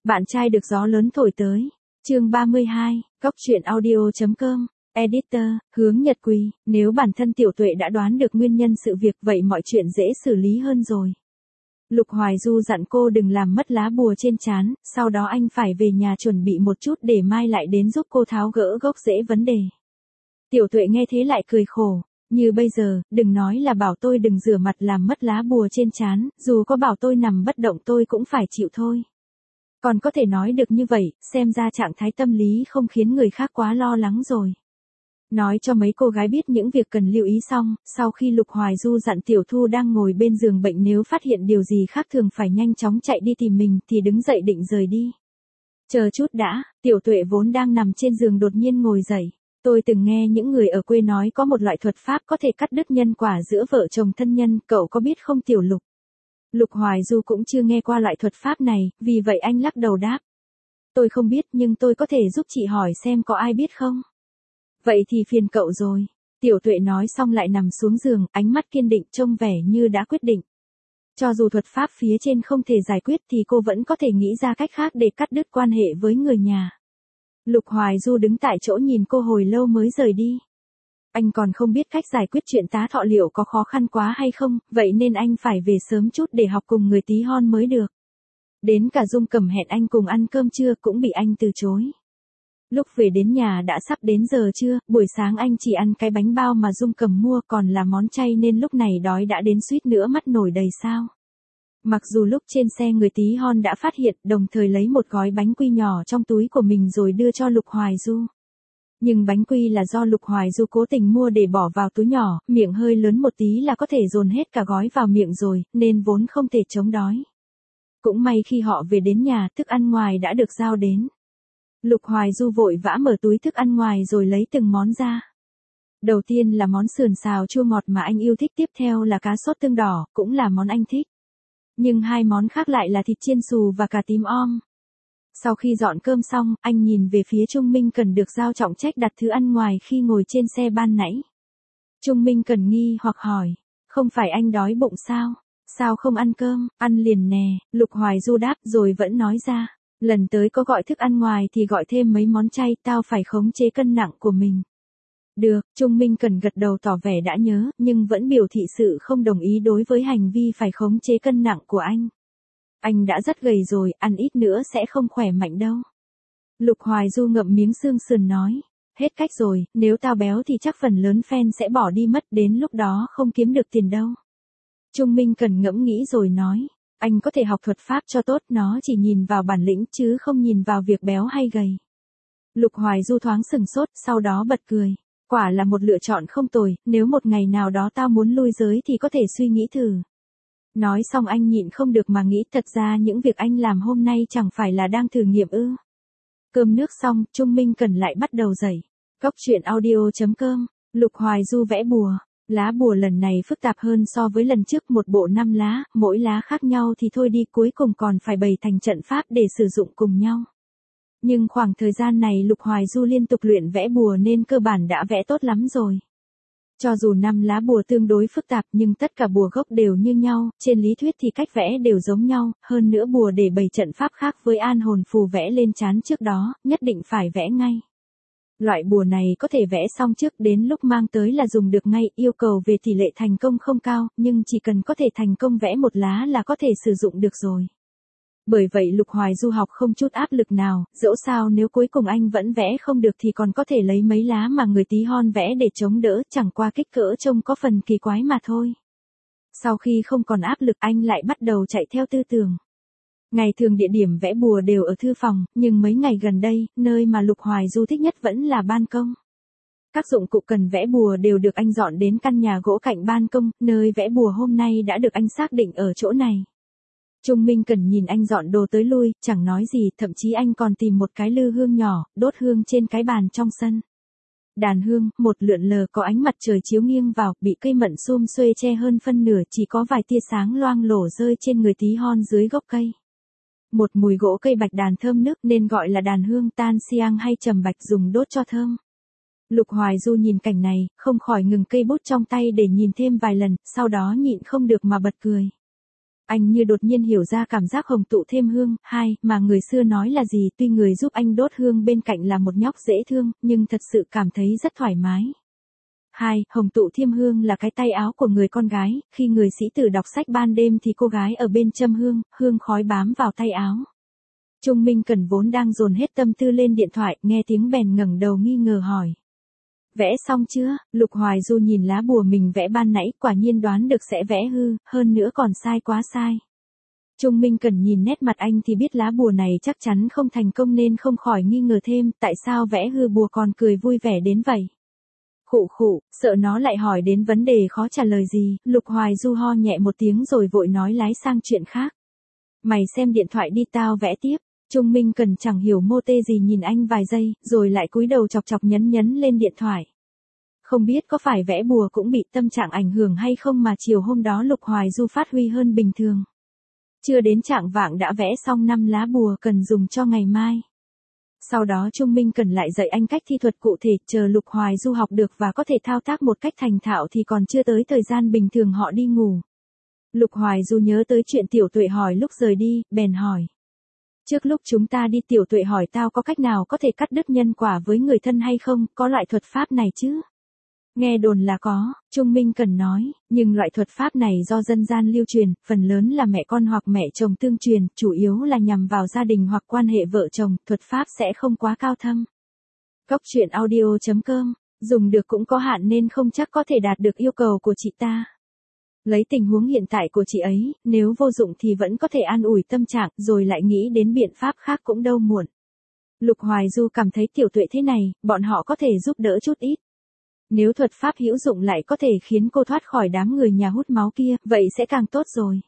Bạn trai được gió lớn thổi tới. Chương 32, Cóc truyện audio.com. Editor, Hướng Nhật Quỳ, nếu bản thân Tiểu Tuệ đã đoán được nguyên nhân sự việc vậy mọi chuyện dễ xử lý hơn rồi. Lục Hoài Du dặn cô đừng làm mất lá bùa trên trán, sau đó anh phải về nhà chuẩn bị một chút để mai lại đến giúp cô tháo gỡ gốc rễ vấn đề. Tiểu Tuệ nghe thế lại cười khổ, như bây giờ, đừng nói là bảo tôi đừng rửa mặt làm mất lá bùa trên trán, dù có bảo tôi nằm bất động tôi cũng phải chịu thôi. Còn có thể nói được như vậy, xem ra trạng thái tâm lý không khiến người khác quá lo lắng rồi. Nói cho mấy cô gái biết những việc cần lưu ý xong, sau khi Lục Hoài Du dặn Tiểu Thu đang ngồi bên giường bệnh nếu phát hiện điều gì khác thường phải nhanh chóng chạy đi tìm mình thì đứng dậy định rời đi. Chờ chút đã, Tiểu Tuệ vốn đang nằm trên giường đột nhiên ngồi dậy. Tôi từng nghe những người ở quê nói có một loại thuật pháp có thể cắt đứt nhân quả giữa vợ chồng thân nhân, cậu có biết không Tiểu Lục? Lục Hoài Du cũng chưa nghe qua loại thuật pháp này, vì vậy anh lắc đầu đáp. Tôi không biết nhưng tôi có thể giúp chị hỏi xem có ai biết không? Vậy thì phiền cậu rồi. Tiểu Tuệ nói xong lại nằm xuống giường, ánh mắt kiên định trông vẻ như đã quyết định. Cho dù thuật pháp phía trên không thể giải quyết thì cô vẫn có thể nghĩ ra cách khác để cắt đứt quan hệ với người nhà. Lục Hoài Du đứng tại chỗ nhìn cô hồi lâu mới rời đi. Anh còn không biết cách giải quyết chuyện tá thọ liệu có khó khăn quá hay không, vậy nên anh phải về sớm chút để học cùng người tí hon mới được. Đến cả Dung Cẩm hẹn anh cùng ăn cơm trưa cũng bị anh từ chối. Lúc về đến nhà đã sắp đến giờ trưa, buổi sáng anh chỉ ăn cái bánh bao mà Dung Cẩm mua còn là món chay nên lúc này đói đã đến suýt nữa mắt nổi đầy sao. Mặc dù lúc trên xe người tí hon đã phát hiện đồng thời lấy một gói bánh quy nhỏ trong túi của mình rồi đưa cho Lục Hoài Du. Nhưng bánh quy là do Lục Hoài Du cố tình mua để bỏ vào túi nhỏ, miệng hơi lớn một tí là có thể dồn hết cả gói vào miệng rồi, nên vốn không thể chống đói. Cũng may khi họ về đến nhà, thức ăn ngoài đã được giao đến. Lục Hoài Du vội vã mở túi thức ăn ngoài rồi lấy từng món ra. Đầu tiên là món sườn xào chua ngọt mà anh yêu thích, tiếp theo là cá sốt tương đỏ, cũng là món anh thích. Nhưng hai món khác lại là thịt chiên xù và cà tím om. Sau khi dọn cơm xong, anh nhìn về phía Trung Minh Cần được giao trọng trách đặt thứ ăn ngoài khi ngồi trên xe ban nãy. Trung Minh Cần nghi hoặc hỏi, không phải anh đói bụng sao? Sao không ăn cơm, ăn liền nè, Lục Hoài Du đáp rồi vẫn nói ra, lần tới có gọi thức ăn ngoài thì gọi thêm mấy món chay, tao phải khống chế cân nặng của mình. Được, Trung Minh Cần gật đầu tỏ vẻ đã nhớ, nhưng vẫn biểu thị sự không đồng ý đối với hành vi phải khống chế cân nặng của anh. Anh đã rất gầy rồi, ăn ít nữa sẽ không khỏe mạnh đâu. Lục Hoài Du ngậm miếng xương sườn nói, hết cách rồi, nếu tao béo thì chắc phần lớn fan sẽ bỏ đi mất, đến lúc đó không kiếm được tiền đâu. Trung Minh Cần ngẫm nghĩ rồi nói, anh có thể học thuật pháp cho tốt, nó chỉ nhìn vào bản lĩnh chứ không nhìn vào việc béo hay gầy. Lục Hoài Du thoáng sừng sốt, sau đó bật cười. Quả là một lựa chọn không tồi, nếu một ngày nào đó tao muốn lui giới thì có thể suy nghĩ thử. Nói xong anh nhịn không được mà nghĩ thật ra những việc anh làm hôm nay chẳng phải là đang thử nghiệm ư. Cơm nước xong, Trung Minh Cần lại bắt đầu dậy. Cóc truyện audio.com, Lục Hoài Du vẽ bùa. Lá bùa lần này phức tạp hơn so với lần trước, một bộ 5 lá, mỗi lá khác nhau thì thôi đi, cuối cùng còn phải bày thành trận pháp để sử dụng cùng nhau. Nhưng khoảng thời gian này Lục Hoài Du liên tục luyện vẽ bùa nên cơ bản đã vẽ tốt lắm rồi. Cho dù 5 lá bùa tương đối phức tạp nhưng tất cả bùa gốc đều như nhau, trên lý thuyết thì cách vẽ đều giống nhau, hơn nữa bùa để bày trận pháp khác với an hồn phù vẽ lên trán trước đó, nhất định phải vẽ ngay. Loại bùa này có thể vẽ xong trước, đến lúc mang tới là dùng được ngay, yêu cầu về tỷ lệ thành công không cao, nhưng chỉ cần có thể thành công vẽ một lá là có thể sử dụng được rồi. Bởi vậy Lục Hoài Du học không chút áp lực nào, dẫu sao nếu cuối cùng anh vẫn vẽ không được thì còn có thể lấy mấy lá mà người tí hon vẽ để chống đỡ, chẳng qua kích cỡ trông có phần kỳ quái mà thôi. Sau khi không còn áp lực anh lại bắt đầu chạy theo tư tưởng. Ngày thường địa điểm vẽ bùa đều ở thư phòng, nhưng mấy ngày gần đây, nơi mà Lục Hoài Du thích nhất vẫn là ban công. Các dụng cụ cần vẽ bùa đều được anh dọn đến căn nhà gỗ cạnh ban công, nơi vẽ bùa hôm nay đã được anh xác định ở chỗ này. Trung Minh Cần nhìn anh dọn đồ tới lui, chẳng nói gì, thậm chí anh còn tìm một cái lư hương nhỏ, đốt hương trên cái bàn trong sân. Đàn hương, một lượn lờ có ánh mặt trời chiếu nghiêng vào, bị cây mận xum xuê che hơn phân nửa, chỉ có vài tia sáng loang lổ rơi trên người tí hon dưới gốc cây. Một mùi gỗ cây bạch đàn thơm nức nên gọi là đàn hương tan xiang hay trầm bạch, dùng đốt cho thơm. Lục Hoài Du nhìn cảnh này, không khỏi ngừng cây bút trong tay để nhìn thêm vài lần, sau đó nhịn không được mà bật cười. Anh như đột nhiên hiểu ra cảm giác hồng tụ thêm hương, mà người xưa nói là gì, tuy người giúp anh đốt hương bên cạnh là một nhóc dễ thương, nhưng thật sự cảm thấy rất thoải mái. Hồng tụ thiêm hương là cái tay áo của người con gái, khi người sĩ tử đọc sách ban đêm thì cô gái ở bên châm hương, hương khói bám vào tay áo. Trung Minh Cẩn vốn đang dồn hết tâm tư lên điện thoại, nghe tiếng bèn ngẩng đầu nghi ngờ hỏi. Vẽ xong chưa? Lục Hoài Du nhìn lá bùa mình vẽ ban nãy, quả nhiên đoán được sẽ vẽ hư, hơn nữa còn sai quá sai. Trung Minh Cẩn nhìn nét mặt anh thì biết lá bùa này chắc chắn không thành công nên không khỏi nghi ngờ thêm, tại sao vẽ hư bùa còn cười vui vẻ đến vậy. Khụ khụ, sợ nó lại hỏi đến vấn đề khó trả lời gì, Lục Hoài Du ho nhẹ một tiếng rồi vội nói lái sang chuyện khác. Mày xem điện thoại đi, tao vẽ tiếp. Trung Minh Cẩn chẳng hiểu mô tê gì nhìn anh vài giây, rồi lại cúi đầu chọc chọc nhấn lên điện thoại. Không biết có phải vẽ bùa cũng bị tâm trạng ảnh hưởng hay không mà chiều hôm đó Lục Hoài Du phát huy hơn bình thường. Chưa đến chạng vạng đã vẽ xong 5 lá bùa cần dùng cho ngày mai. Sau đó Trung Minh Cẩn lại dạy anh cách thi thuật cụ thể, chờ Lục Hoài Du học được và có thể thao tác một cách thành thạo thì còn chưa tới thời gian bình thường họ đi ngủ. Lục Hoài Du nhớ tới chuyện Tiểu Tuệ hỏi lúc rời đi, bèn hỏi. Trước lúc chúng ta đi Tiểu Tuệ hỏi tao có cách nào có thể cắt đứt nhân quả với người thân hay không, có loại thuật pháp này chứ? Nghe đồn là có, Trung Minh Cẩn nói, nhưng loại thuật pháp này do dân gian lưu truyền, phần lớn là mẹ con hoặc mẹ chồng tương truyền, chủ yếu là nhằm vào gia đình hoặc quan hệ vợ chồng, thuật pháp sẽ không quá cao thâm. Cốc truyện audio.com, dùng được cũng có hạn nên không chắc có thể đạt được yêu cầu của chị ta. Lấy tình huống hiện tại của chị ấy, nếu vô dụng thì vẫn có thể an ủi tâm trạng rồi lại nghĩ đến biện pháp khác cũng đâu muộn. Lục Hoài Du cảm thấy Tiểu Tuệ thế này, bọn họ có thể giúp đỡ chút ít. Nếu thuật pháp hữu dụng lại có thể khiến cô thoát khỏi đám người nhà hút máu kia, vậy sẽ càng tốt rồi.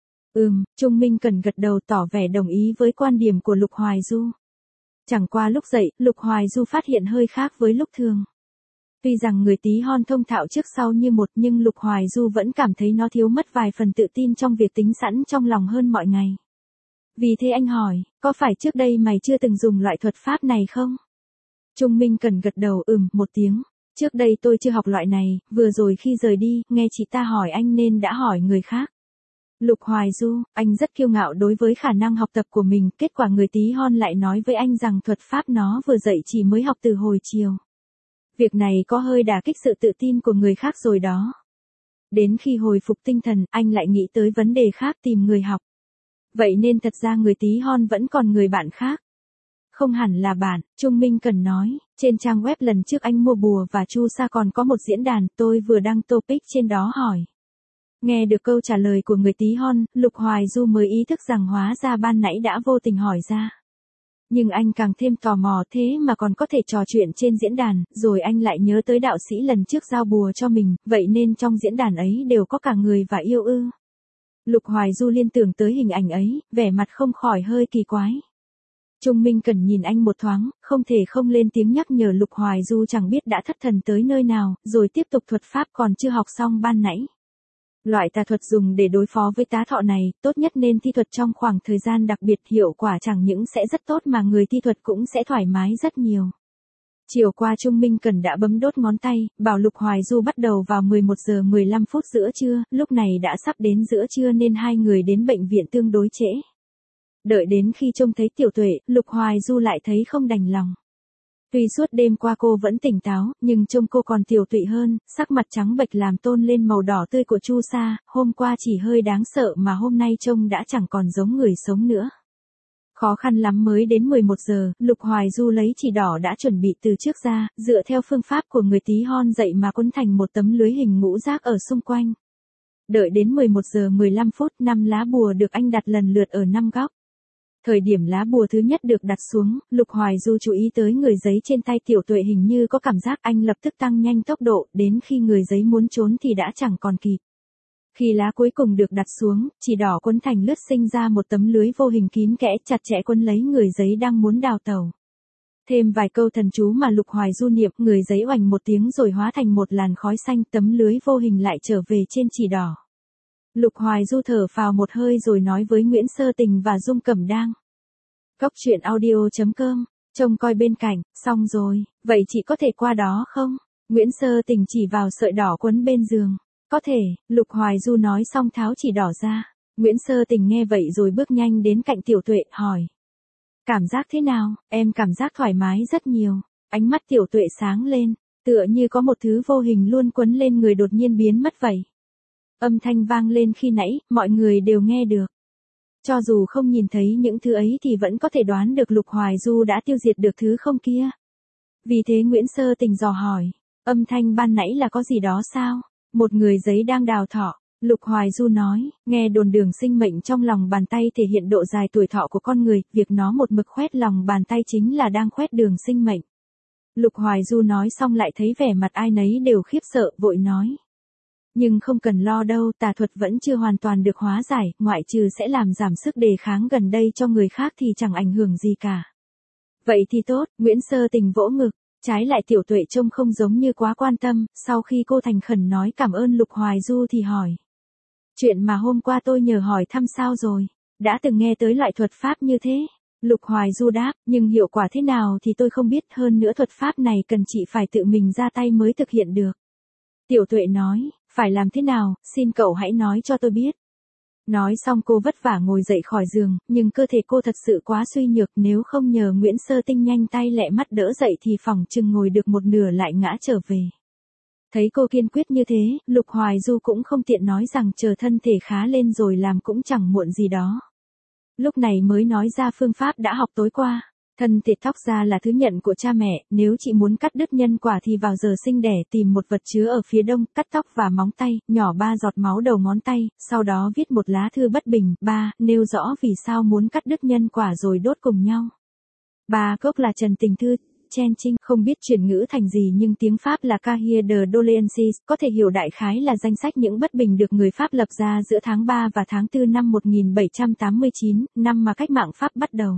Trung Minh Cẩn gật đầu tỏ vẻ đồng ý với quan điểm của Lục Hoài Du. Chẳng qua lúc dậy, Lục Hoài Du phát hiện hơi khác với lúc thường. Tuy rằng người Tí Hon thông thạo trước sau như một nhưng Lục Hoài Du vẫn cảm thấy nó thiếu mất vài phần tự tin trong việc tính sẵn trong lòng hơn mọi ngày. Vì thế anh hỏi, có phải trước đây mày chưa từng dùng loại thuật pháp này không? Trung Minh Cẩn gật đầu một tiếng. Trước đây tôi chưa học loại này, vừa rồi khi rời đi, nghe chị ta hỏi anh nên đã hỏi người khác. Lục Hoài Du, anh rất kiêu ngạo đối với khả năng học tập của mình, kết quả người Tí Hon lại nói với anh rằng thuật pháp nó vừa dạy chỉ mới học từ hồi chiều. Việc này có hơi đả kích sự tự tin của người khác rồi đó. Đến khi hồi phục tinh thần, anh lại nghĩ tới vấn đề khác tìm người học. Vậy nên thật ra người Tí Hon vẫn còn người bạn khác. Không hẳn là bạn, Trung Minh Cẩn nói, trên trang web lần trước anh mua bùa và chu sa còn có một diễn đàn, tôi vừa đăng topic trên đó hỏi. Nghe được câu trả lời của người Tí Hon, Lục Hoài Du mới ý thức rằng hóa ra ban nãy đã vô tình hỏi ra. Nhưng anh càng thêm tò mò thế mà còn có thể trò chuyện trên diễn đàn, rồi anh lại nhớ tới đạo sĩ lần trước giao bùa cho mình, vậy nên trong diễn đàn ấy đều có cả người và yêu ư. Lục Hoài Du liên tưởng tới hình ảnh ấy, vẻ mặt không khỏi hơi kỳ quái. Trung Minh Cẩn nhìn anh một thoáng, không thể không lên tiếng nhắc nhở Lục Hoài Du chẳng biết đã thất thần tới nơi nào, rồi tiếp tục thuật pháp còn chưa học xong ban nãy. Loại tà thuật dùng để đối phó với tá thọ này, tốt nhất nên thi thuật trong khoảng thời gian đặc biệt, hiệu quả chẳng những sẽ rất tốt mà người thi thuật cũng sẽ thoải mái rất nhiều. Chiều qua Trung Minh Cẩn đã bấm đốt ngón tay, bảo Lục Hoài Du bắt đầu vào 11 giờ 15 phút giữa trưa, lúc này đã sắp đến giữa trưa nên hai người đến bệnh viện tương đối trễ. Đợi đến khi trông thấy Tiểu Tuệ, Lục Hoài Du lại thấy không đành lòng. Tuy suốt đêm qua cô vẫn tỉnh táo, nhưng trông cô còn tiểu tụy hơn, sắc mặt trắng bệch làm tôn lên màu đỏ tươi của chu sa, hôm qua chỉ hơi đáng sợ mà hôm nay trông đã chẳng còn giống người sống nữa. Khó khăn lắm mới đến 11 giờ, Lục Hoài Du lấy chỉ đỏ đã chuẩn bị từ trước ra, dựa theo phương pháp của người Tí Hon dạy mà quấn thành một tấm lưới hình ngũ giác ở xung quanh. Đợi đến 11 giờ 15 phút, 5 lá bùa được anh đặt lần lượt ở 5 góc. Thời điểm lá bùa thứ nhất được đặt xuống, Lục Hoài Du chú ý tới người giấy trên tay Tiểu Tuệ hình như có cảm giác, anh lập tức tăng nhanh tốc độ, đến khi người giấy muốn trốn thì đã chẳng còn kịp. Khi lá cuối cùng được đặt xuống, chỉ đỏ quấn thành lướt sinh ra một tấm lưới vô hình kín kẽ chặt chẽ quấn lấy người giấy đang muốn đào tẩu. Thêm vài câu thần chú mà Lục Hoài Du niệm, người giấy oành một tiếng rồi hóa thành một làn khói xanh, tấm lưới vô hình lại trở về trên chỉ đỏ. Lục Hoài Du thở phào một hơi rồi nói với Nguyễn Sơ Tình và Dung Cẩm Đang. Cốc truyện audio.com, trông coi bên cạnh, xong rồi, vậy chị có thể qua đó không? Nguyễn Sơ Tình chỉ vào sợi đỏ quấn bên giường. Có thể, Lục Hoài Du nói xong tháo chỉ đỏ ra. Nguyễn Sơ Tình nghe vậy rồi bước nhanh đến cạnh Tiểu Tuệ, hỏi. Cảm giác thế nào? Em cảm giác thoải mái rất nhiều. Ánh mắt Tiểu Tuệ sáng lên, tựa như có một thứ vô hình luôn quấn lên người đột nhiên biến mất vậy. Âm thanh vang lên khi nãy, mọi người đều nghe được. Cho dù không nhìn thấy những thứ ấy thì vẫn có thể đoán được Lục Hoài Du đã tiêu diệt được thứ không kia. Vì thế Nguyễn Sơ Tình dò hỏi, âm thanh ban nãy là có gì đó sao? Một người giấy đang đào thọ. Lục Hoài Du nói, nghe đồn đường sinh mệnh trong lòng bàn tay thể hiện độ dài tuổi thọ của con người, việc nó một mực khoét lòng bàn tay chính là đang khoét đường sinh mệnh. Lục Hoài Du nói xong lại thấy vẻ mặt ai nấy đều khiếp sợ, vội nói. Nhưng không cần lo đâu, tà thuật vẫn chưa hoàn toàn được hóa giải, ngoại trừ sẽ làm giảm sức đề kháng gần đây cho người khác thì chẳng ảnh hưởng gì cả. Vậy thì tốt, Nguyễn Sơ Tình vỗ ngực, trái lại Tiểu Tuệ trông không giống như quá quan tâm, sau khi cô thành khẩn nói cảm ơn Lục Hoài Du thì hỏi. Chuyện mà hôm qua tôi nhờ hỏi thăm sao rồi, đã từng nghe tới loại thuật pháp như thế. Lục Hoài Du đáp, nhưng hiệu quả thế nào thì tôi không biết, hơn nữa thuật pháp này cần chị phải tự mình ra tay mới thực hiện được. Tiểu Tuệ nói, phải làm thế nào, xin cậu hãy nói cho tôi biết. Nói xong cô vất vả ngồi dậy khỏi giường, nhưng cơ thể cô thật sự quá suy nhược, nếu không nhờ Nguyễn Sơ Tinh nhanh tay lẹ mắt đỡ dậy thì phỏng chừng ngồi được một nửa lại ngã trở về. Thấy cô kiên quyết như thế, Lục Hoài Du cũng không tiện nói rằng chờ thân thể khá lên rồi làm cũng chẳng muộn gì đó. Lúc này mới nói ra phương pháp đã học tối qua. Thân thể thóc ra là thứ nhận của cha mẹ, nếu chị muốn cắt đứt nhân quả thì vào giờ sinh đẻ tìm một vật chứa ở phía đông, cắt tóc và móng tay, nhỏ 3 giọt máu đầu ngón tay, sau đó viết một lá thư bất bình, 3, nêu rõ vì sao muốn cắt đứt nhân quả rồi đốt cùng nhau. 3 gốc là Trần Tình Thư, Chen Trinh, không biết chuyển ngữ thành gì nhưng tiếng Pháp là Cahiers de doléances, có thể hiểu đại khái là danh sách những bất bình được người Pháp lập ra giữa tháng 3 và tháng 4 năm 1789, năm mà cách mạng Pháp bắt đầu.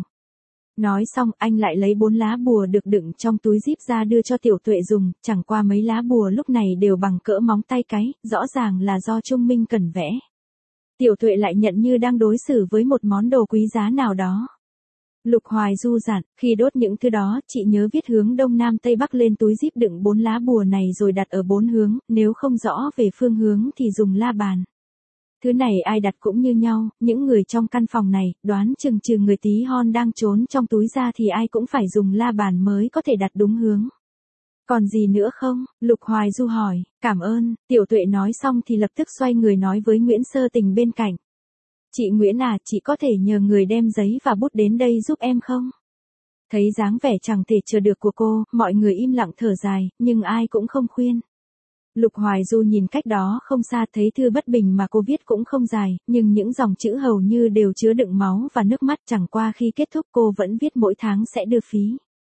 Nói xong anh lại lấy 4 lá bùa được đựng trong túi zip ra đưa cho Tiểu Tuệ dùng, chẳng qua mấy lá bùa lúc này đều bằng cỡ móng tay cái, rõ ràng là do Trung Minh cần vẽ. Tiểu Tuệ lại nhận như đang đối xử với một món đồ quý giá nào đó. Lục Hoài Du dặn, khi đốt những thứ đó, chị nhớ viết hướng đông nam tây bắc lên túi zip đựng 4 lá bùa này rồi đặt ở 4 hướng, nếu không rõ về phương hướng thì dùng la bàn. Thứ này ai đặt cũng như nhau, những người trong căn phòng này, đoán chừng trừ người tí hon đang trốn trong túi ra thì ai cũng phải dùng la bàn mới có thể đặt đúng hướng. Còn gì nữa không? Lục Hoài Du hỏi, cảm ơn, Tiểu Tuệ nói xong thì lập tức xoay người nói với Nguyễn Sơ Tình bên cạnh. Chị Nguyễn à, chị có thể nhờ người đem giấy và bút đến đây giúp em không? Thấy dáng vẻ chẳng thể chờ được của cô, mọi người im lặng thở dài, nhưng ai cũng không khuyên. Lục Hoài Du nhìn cách đó không xa thấy thư bất bình mà cô viết cũng không dài, nhưng những dòng chữ hầu như đều chứa đựng máu và nước mắt, chẳng qua khi kết thúc cô vẫn viết mỗi tháng sẽ đưa phí.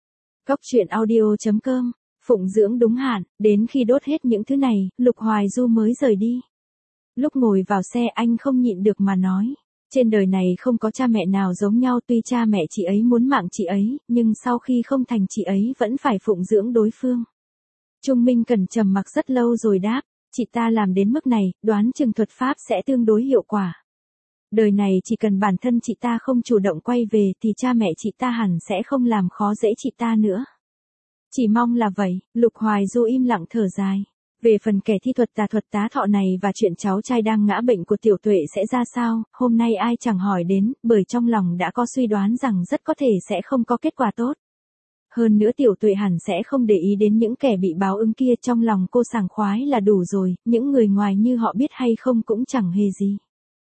Cốc truyện audio.com, phụng dưỡng đúng hạn, đến khi đốt hết những thứ này, Lục Hoài Du mới rời đi. Lúc ngồi vào xe anh không nhịn được mà nói, trên đời này không có cha mẹ nào giống nhau, tuy cha mẹ chị ấy muốn mạng chị ấy, nhưng sau khi không thành chị ấy vẫn phải phụng dưỡng đối phương. Trung Minh Cần trầm mặc rất lâu rồi đáp, chị ta làm đến mức này, đoán chừng thuật pháp sẽ tương đối hiệu quả. Đời này chỉ cần bản thân chị ta không chủ động quay về thì cha mẹ chị ta hẳn sẽ không làm khó dễ chị ta nữa. Chỉ mong là vậy, Lục Hoài Du im lặng thở dài. Về phần kẻ thi thuật tà thuật tá thọ này và chuyện cháu trai đang ngã bệnh của Tiểu Tuệ sẽ ra sao, hôm nay ai chẳng hỏi đến, bởi trong lòng đã có suy đoán rằng rất có thể sẽ không có kết quả tốt. Hơn nữa Tiểu Tuệ hẳn sẽ không để ý đến những kẻ bị báo ứng kia, trong lòng cô sảng khoái là đủ rồi, những người ngoài như họ biết hay không cũng chẳng hề gì.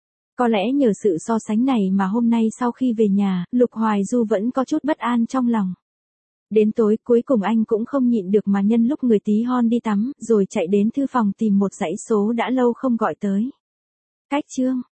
Có lẽ nhờ sự so sánh này mà hôm nay sau khi về nhà, Lục Hoài Du vẫn có chút bất an trong lòng. Đến tối cuối cùng anh cũng không nhịn được mà nhân lúc người tí hon đi tắm, rồi chạy đến thư phòng tìm một dãy số đã lâu không gọi tới. Cách chương